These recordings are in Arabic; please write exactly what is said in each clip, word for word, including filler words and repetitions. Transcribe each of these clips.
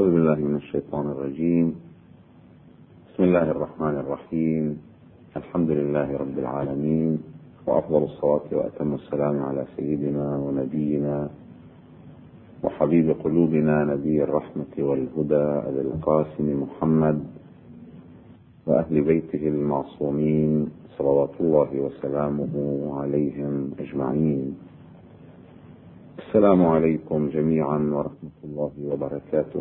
أعوذ بالله من الشيطان الرجيم. بسم الله الرحمن الرحيم. الحمد لله رب العالمين، وأفضل الصلاة وأتم السلام على سيدنا ونبينا وحبيب قلوبنا نبي الرحمة والهدى أبي القاسم محمد وأهل بيته المعصومين صلوات الله وسلامه عليهم أجمعين. السلام عليكم جميعا ورحمة الله وبركاته.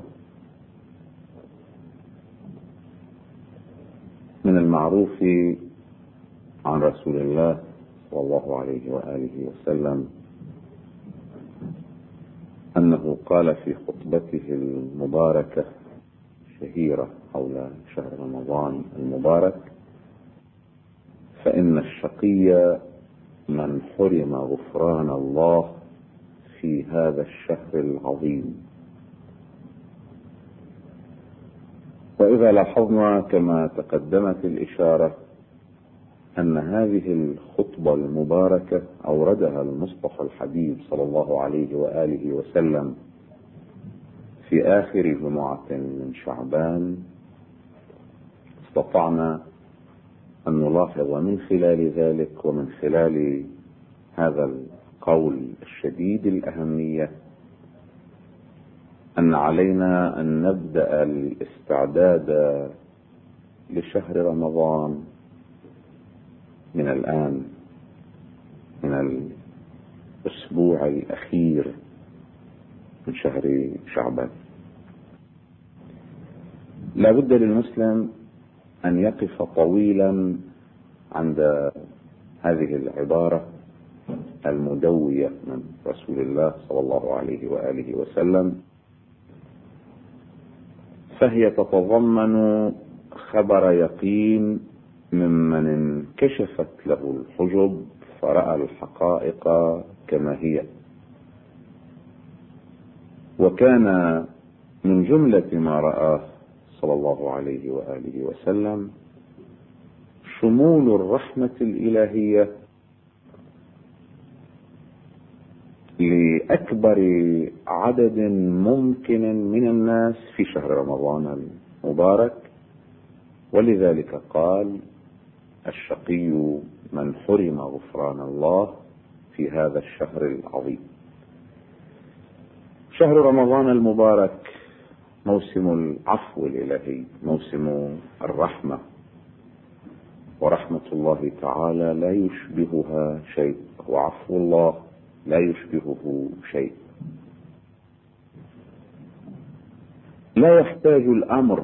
من المعروف عن رسول الله صلى الله عليه وآله وسلم أنه قال في خطبته المباركة الشهيرة حول شهر رمضان المبارك: فإن الشقي من حرم غفران الله في هذا الشهر العظيم. وإذا لاحظنا كما تقدمت الإشارة أن هذه الخطبة المباركة أوردها المصطفى الحبيب صلى الله عليه وآله وسلم في آخر جمعة من شعبان، استطعنا أن نلاحظ من خلال ذلك ومن خلال هذا القول الشديد الأهمية أن علينا أن نبدأ الاستعداد لشهر رمضان من الآن، من الأسبوع الأخير من شهر شعبان. لا بد للمسلم أن يقف طويلا عند هذه العبارة المدوية من رسول الله صلى الله عليه وآله وسلم، فهي تتضمن خبر يقين ممن انكشفت له الحجب فرأى الحقائق كما هي. وكان من جملة ما رآه صلى الله عليه وآله وسلم شمول الرحمة الإلهية لأكبر عدد ممكن من الناس في شهر رمضان المبارك. ولذلك قال: الشقي من حرم غفران الله في هذا الشهر العظيم. شهر رمضان المبارك موسم العفو الإلهي، موسم الرحمة، ورحمة الله تعالى لا يشبهها شيء، وعفو الله لا يشبهه شيء. لا يحتاج الأمر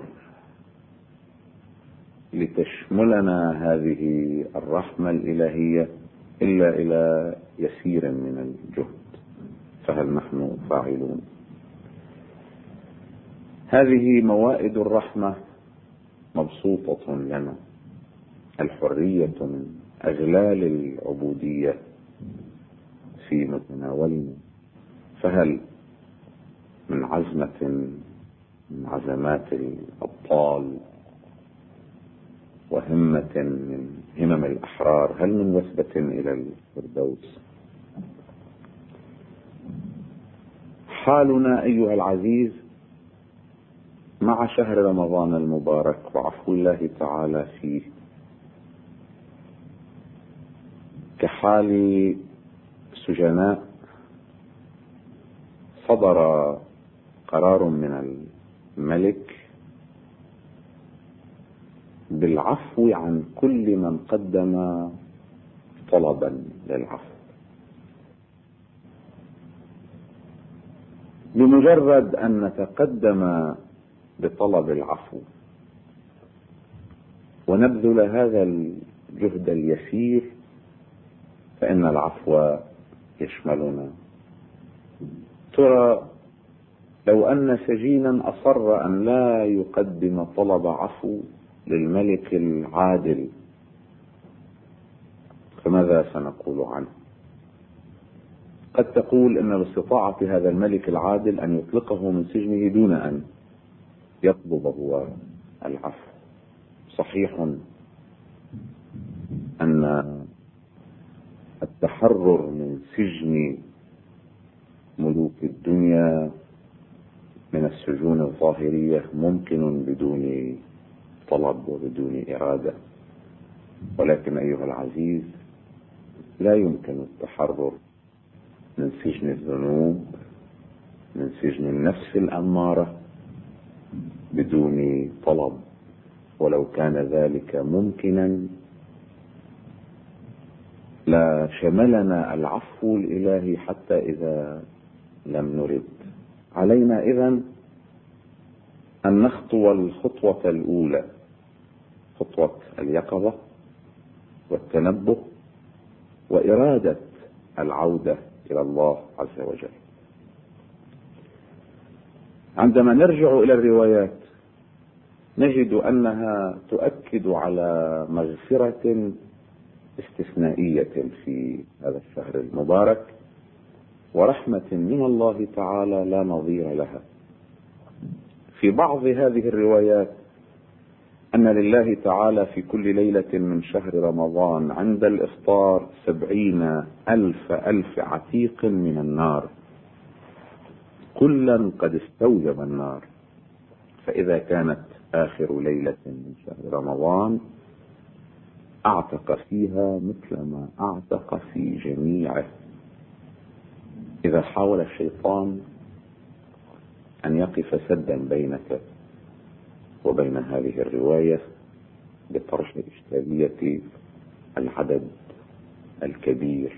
لتشملنا هذه الرحمة الإلهية إلا إلى يسير من الجهد، فهل نحن فاعلون؟ هذه موائد الرحمة مبسوطة لنا، الحرية من أغلال العبودية في متناولنا، فهل من عزمة من عزمات الأبطال وهمة من همم الأحرار، هل من وثبة إلى الفردوس؟ حالنا أيها العزيز مع شهر رمضان المبارك وعفو الله تعالى فيه كحال سجناء صدر قرار من الملك بالعفو عن كل من قدم طلبا للعفو. بمجرد أن نتقدم بطلب العفو ونبذل هذا الجهد اليسير فإن العفو يشملنا. ترى لو أن سجينا أصر أن لا يقدم طلب عفو للملك العادل فماذا سنقول عنه؟ قد تقول إن باستطاعة هذا الملك العادل أن يطلقه من سجنه دون أن يطلب هو العفو. صحيح أن التحرر من سجن ملوك الدنيا من السجون الظاهرية ممكن بدون طلب وبدون إرادة، ولكن أيها العزيز لا يمكن التحرر من سجن الذنوب، من سجن النفس الأمارة بدون طلب. ولو كان ذلك ممكنا لا شملنا العفو الإلهي حتى إذا لم نرد. علينا إذن أن نخطو الخطوة الأولى، خطوة اليقظة والتنبه وإرادة العودة إلى الله عز وجل. عندما نرجع إلى الروايات نجد أنها تؤكد على مغفرة استثنائية في هذا الشهر المبارك ورحمة من الله تعالى لا نظير لها. في بعض هذه الروايات أن لله تعالى في كل ليلة من شهر رمضان عند الإفطار سبعين ألف ألف عتيق من النار، كلا قد استوجب النار. فإذا كانت آخر ليلة من شهر رمضان أعتق فيها مثل ما أعتق في جميعه. إذا حاول الشيطان أن يقف سدا بينك وبين هذه الرواية بطرح إشكالية العدد الكبير،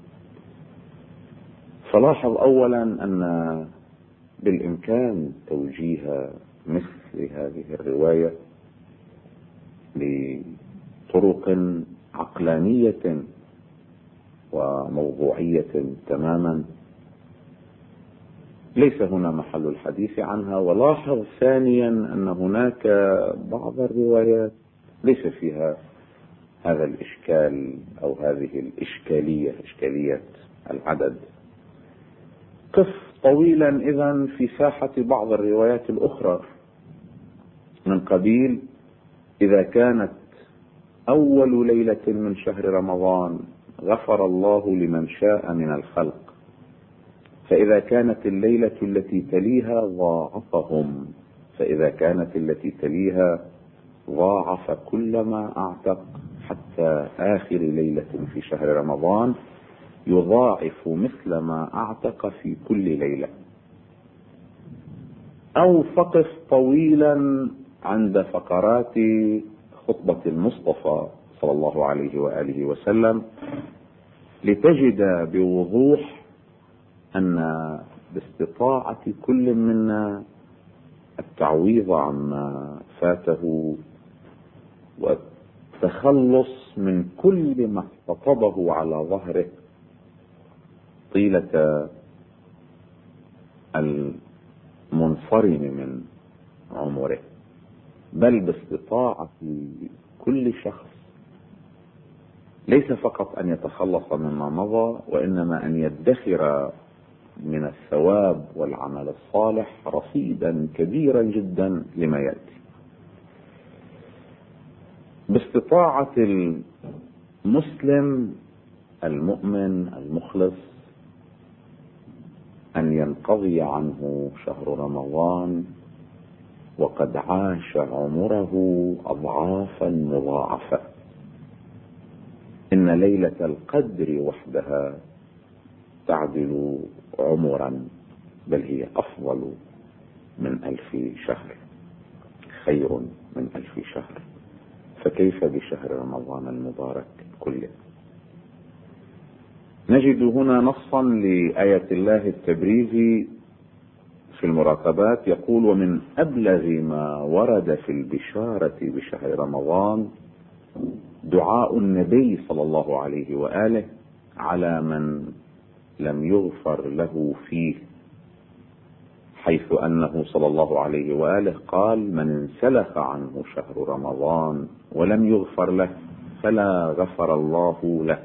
فلاحظ أولا أن بالإمكان توجيه مثل هذه الرواية بطرق عقلانية وموضوعية تماما، ليس هنا محل الحديث عنها. ولاحظ ثانيا أن هناك بعض الروايات ليس فيها هذا الإشكال أو هذه الإشكالية، إشكالية العدد. قف طويلا إذن في ساحة بعض الروايات الأخرى من قبيل إذا كانت أول ليلة من شهر رمضان غفر الله لمن شاء من الخلق، فإذا كانت الليلة التي تليها ضاعفهم، فإذا كانت التي تليها ضاعف كل ما أعتق حتى آخر ليلة في شهر رمضان يضاعف مثل ما أعتق في كل ليلة. أو فقف طويلا عند فقرات خطبة المصطفى صلى الله عليه وآله وسلم لتجد بوضوح أن باستطاعة كل منا التعويض عما فاته والتخلص من كل ما اقتطبه على ظهره طيلة المنصرم من عمره، بل باستطاعة كل شخص ليس فقط أن يتخلص مما مضى، وإنما أن يدخر من الثواب والعمل الصالح رصيدا كبيرا جدا لما يأتي. باستطاعة المسلم المؤمن المخلص أن ينقضي عنه شهر رمضان وقد عاش عمره أضعافا مضاعفة. إن ليلة القدر وحدها تعدل عمرا، بل هي أفضل من ألف شهر، خير من ألف شهر، فكيف بشهر رمضان المبارك كله؟ نجد هنا نصا لآية الله التبريزي في المراقبات يقول: ومن أبلغ ما ورد في البشارة بشهر رمضان دعاء النبي صلى الله عليه وآله على من لم يغفر له فيه، حيث أنه صلى الله عليه وآله قال: من انسلخ عنه شهر رمضان ولم يغفر له فلا غفر الله له.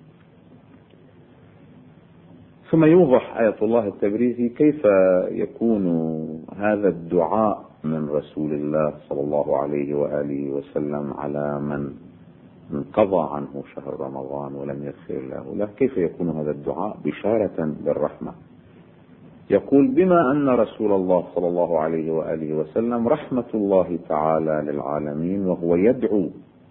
ثم يوضح آية الله التبريزي كيف يكون هذا الدعاء من رسول الله صلى الله عليه وآله وسلم على من انقضى عنه شهر رمضان ولم يغفر الله له، كيف يكون هذا الدعاء بشارة بالرحمة. يقول: بما أن رسول الله صلى الله عليه وآله وسلم رحمة الله تعالى للعالمين، وهو يدعو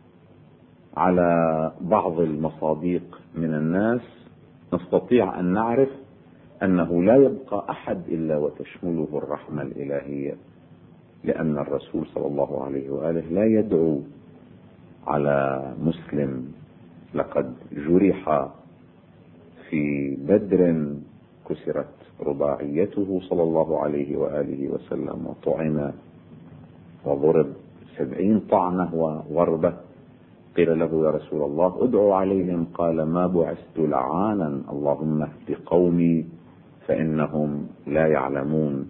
على بعض المصاديق من الناس، نستطيع أن نعرف أنه لا يبقى أحد إلا وتشمله الرحمة الإلهية، لأن الرسول صلى الله عليه وآله لا يدعو على مسلم لقد جرح في بدر كسرت رباعيته صلى الله عليه وآله وسلم، وطعن وضرب سبعين طعنة وضربة. قيل له: يا رسول الله ادعو عليهم، قال: ما بعثت لعانا، اللهم اهد قومي فإنهم لا يعلمون.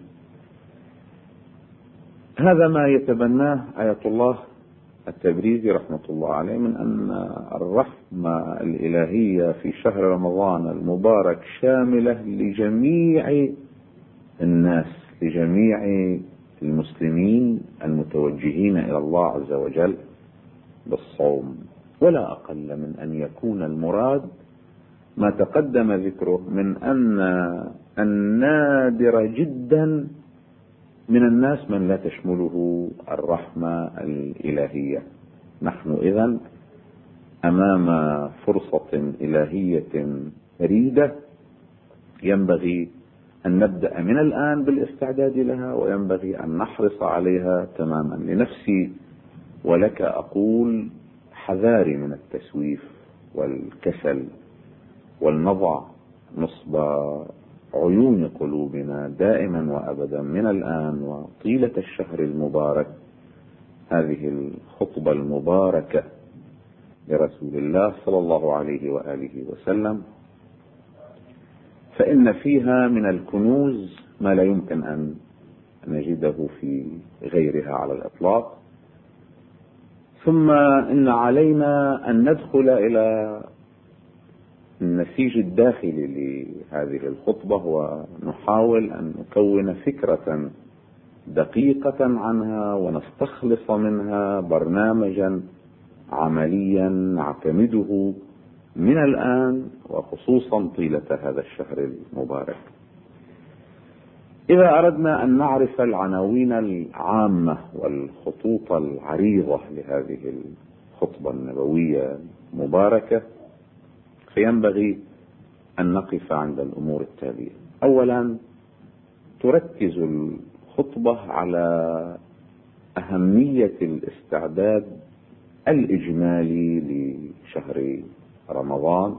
هذا ما يتبناه آية الله التبريزي رحمة الله عليه من أن الرحمة الإلهية في شهر رمضان المبارك شاملة لجميع الناس، لجميع المسلمين المتوجهين إلى الله عز وجل بالصوم، ولا أقل من أن يكون المراد ما تقدم ذكره من أن النادر جدا من الناس من لا تشمله الرحمة الإلهية. نحن إذن أمام فرصة إلهية فريدة، ينبغي أن نبدأ من الآن بالاستعداد لها، وينبغي أن نحرص عليها تماما. لنفسي ولك أقول: حذاري من التسويف والكسل، ولنضع نصب عيون قلوبنا دائما وأبدا من الآن وطيلة الشهر المبارك هذه الخطبة المباركة لرسول الله صلى الله عليه وآله وسلم، فإن فيها من الكنوز ما لا يمكن أن نجده في غيرها على الإطلاق. ثم إن علينا أن ندخل إلى النسيج الداخلي لهذه الخطبة، ونحاول أن نكون فكرة دقيقة عنها، ونستخلص منها برنامجا عمليا نعتمده من الآن وخصوصا طيلة هذا الشهر المبارك. إذا أردنا أن نعرف العناوين العامة والخطوط العريضة لهذه الخطبة النبوية المباركة، فينبغي أن نقف عند الأمور التالية. أولا، تركز الخطبة على أهمية الاستعداد الإجمالي لشهر رمضان،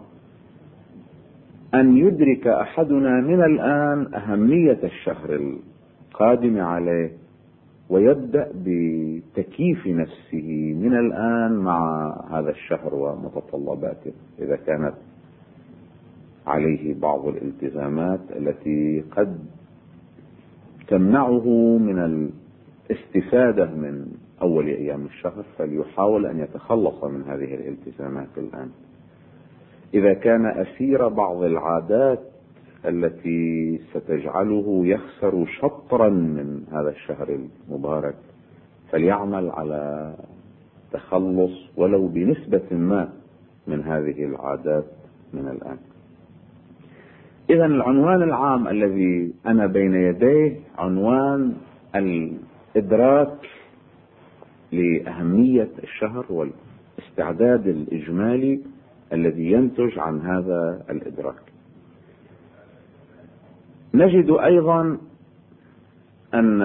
أن يدرك أحدنا من الآن أهمية الشهر القادم عليه، ويبدأ بتكييف نفسه من الآن مع هذا الشهر ومتطلباته، إذا كانت عليه بعض الالتزامات التي قد تمنعه من الاستفادة من أول أيام الشهر، فليحاول أن يتخلص من هذه الالتزامات الآن. إذا كان أسير بعض العادات التي ستجعله يخسر شطرا من هذا الشهر المبارك، فليعمل على تخلص ولو بنسبة ما من هذه العادات من الآن. إذن العنوان العام الذي أنا بين يديه عنوان الإدراك لأهمية الشهر والاستعداد الإجمالي الذي ينتج عن هذا الإدراك. نجد أيضا أن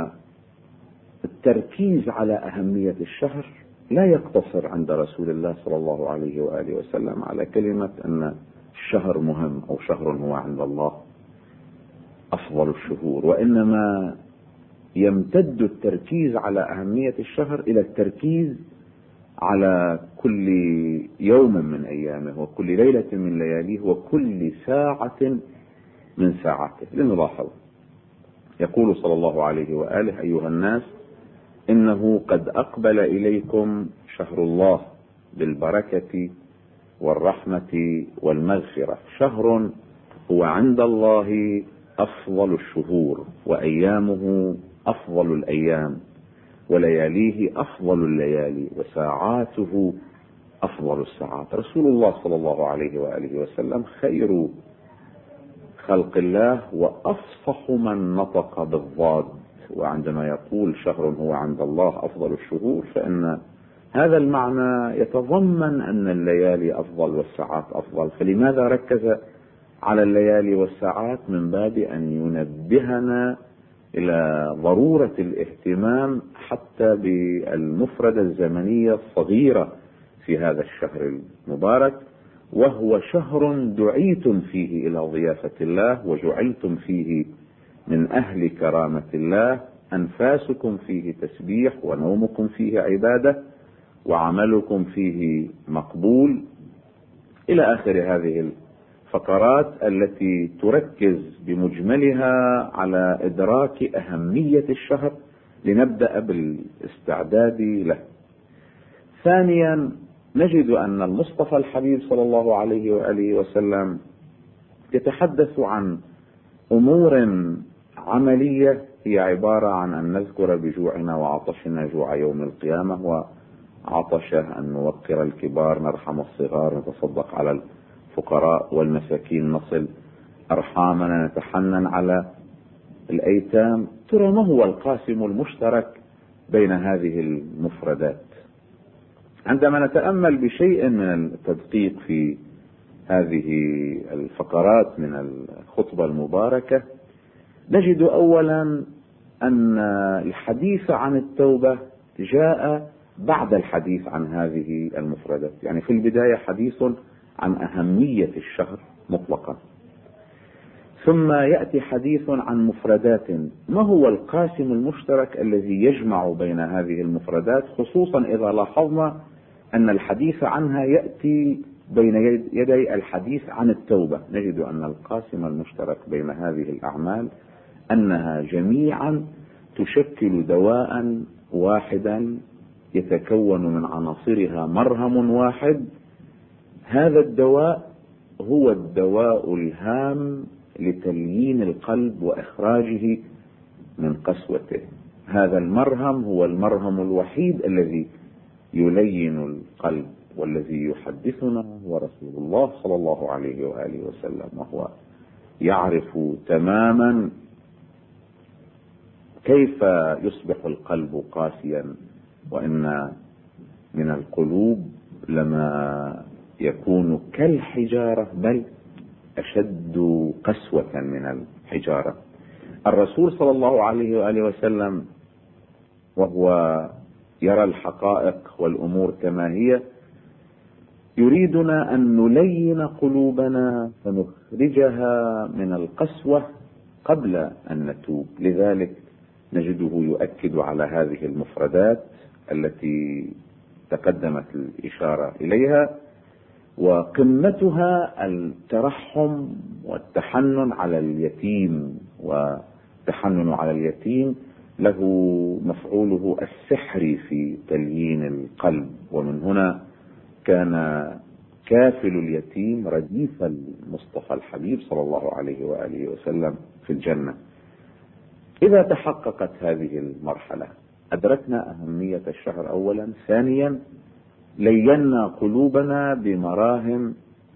التركيز على أهمية الشهر لا يقتصر عند رسول الله صلى الله عليه وآله وسلم على كلمة أن الشهر مهم أو شهر هو عند الله أفضل الشهور، وإنما يمتد التركيز على أهمية الشهر إلى التركيز على كل يوم من أيامه، وكل ليلة من لياليه، وكل ساعة من ساعاته. لنلاحظ يقول صلى الله عليه وآله: أيها الناس، إنه قد أقبل إليكم شهر الله بالبركة والرحمة والمغفرة، شهر هو عند الله أفضل الشهور، وأيامه أفضل الأيام، ولياليه أفضل الليالي، وساعاته أفضل الساعات. رسول الله صلى الله عليه وآله وسلم خير خلق الله وأفصح من نطق بالضاد. وعندما يقول شهر هو عند الله أفضل الشهور، فإن هذا المعنى يتضمن أن الليالي أفضل والساعات أفضل. فلماذا ركز على الليالي والساعات؟ من باب أن ينبهنا إلى ضرورة الاهتمام حتى بالمفردة الزمنية الصغيرة في هذا الشهر المبارك، وهو شهر دعيتم فيه إلى ضيافة الله وجعلتم فيه من أهل كرامة الله، أنفاسكم فيه تسبيح ونومكم فيه عبادة وعملكم فيه مقبول، إلى آخر هذه الفقرات التي تركز بمجملها على إدراك أهمية الشهر لنبدأ بالاستعداد له. ثانيا، نجد أن المصطفى الحبيب صلى الله عليه وآله وسلم يتحدث عن أمور عملية هي عبارة عن أن نذكر بجوعنا وعطشنا جوع يوم القيامة، وعطشه أن نوقر الكبار، نرحم الصغار، نتصدق على الفقراء والمساكين، نصل أرحامنا، نتحنن على الأيتام. ترى ما هو القاسم المشترك بين هذه المفردات؟ عندما نتأمل بشيء من التدقيق في هذه الفقرات من الخطبة المباركة، نجد أولا أن الحديث عن التوبة جاء بعد الحديث عن هذه المفردات. يعني في البداية حديث عن أهمية الشهر مطلقا، ثم يأتي حديث عن مفردات. ما هو القاسم المشترك الذي يجمع بين هذه المفردات، خصوصا إذا لاحظنا أن الحديث عنها يأتي بين يدي الحديث عن التوبة؟ نجد أن القاسم المشترك بين هذه الأعمال أنها جميعا تشكل دواء واحدا يتكون من عناصرها مرهم واحد. هذا الدواء هو الدواء الهام لتليين القلب وإخراجه من قسوته. هذا المرهم هو المرهم الوحيد الذي يلين القلب، والذي يحدثنا هو رسول الله صلى الله عليه وآله وسلم، وهو يعرف تماما كيف يصبح القلب قاسيا، وإن من القلوب لما يكون كالحجارة بل أشد قسوة من الحجارة. الرسول صلى الله عليه وآله وسلم وهو يرى الحقائق والأمور كما هي يريدنا أن نلين قلوبنا فنخرجها من القسوة قبل أن نتوب. لذلك نجده يؤكد على هذه المفردات التي تقدمت الإشارة إليها، وقمتها الترحم والتحنن على اليتيم. والتحنن على اليتيم له مفعوله السحري في تليين القلب، ومن هنا كان كافل اليتيم رديف المصطفى الحبيب صلى الله عليه وآله وسلم في الجنة. إذا تحققت هذه المرحلة أدركنا أهمية الشهر أولا. ثانيا، لينا قلوبنا بمراهم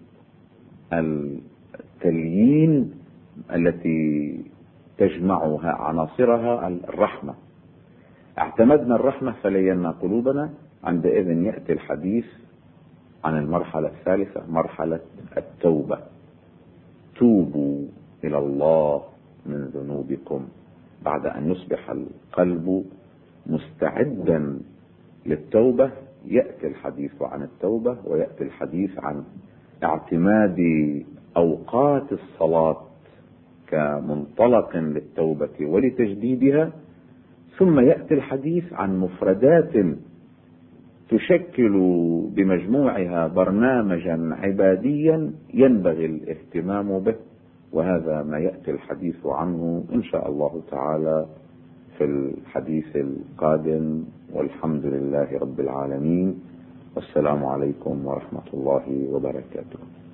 التليين التي تجمعها عناصرها الرحمة. اعتمدنا الرحمة فلينا قلوبنا. عندئذ يأتي الحديث عن المرحلة الثالثة، مرحلة التوبة. توبوا إلى الله من ذنوبكم. بعد أن يصبح القلب مستعدا للتوبة يأتي الحديث عن التوبة، ويأتي الحديث عن اعتماد أوقات الصلاة كمنطلق للتوبة ولتجديدها. ثم يأتي الحديث عن مفردات تشكل بمجموعها برنامجا عباديا ينبغي الاهتمام به، وهذا ما يأتي الحديث عنه إن شاء الله تعالى في الحديث القادم. والحمد لله رب العالمين، والسلام عليكم ورحمة الله وبركاته.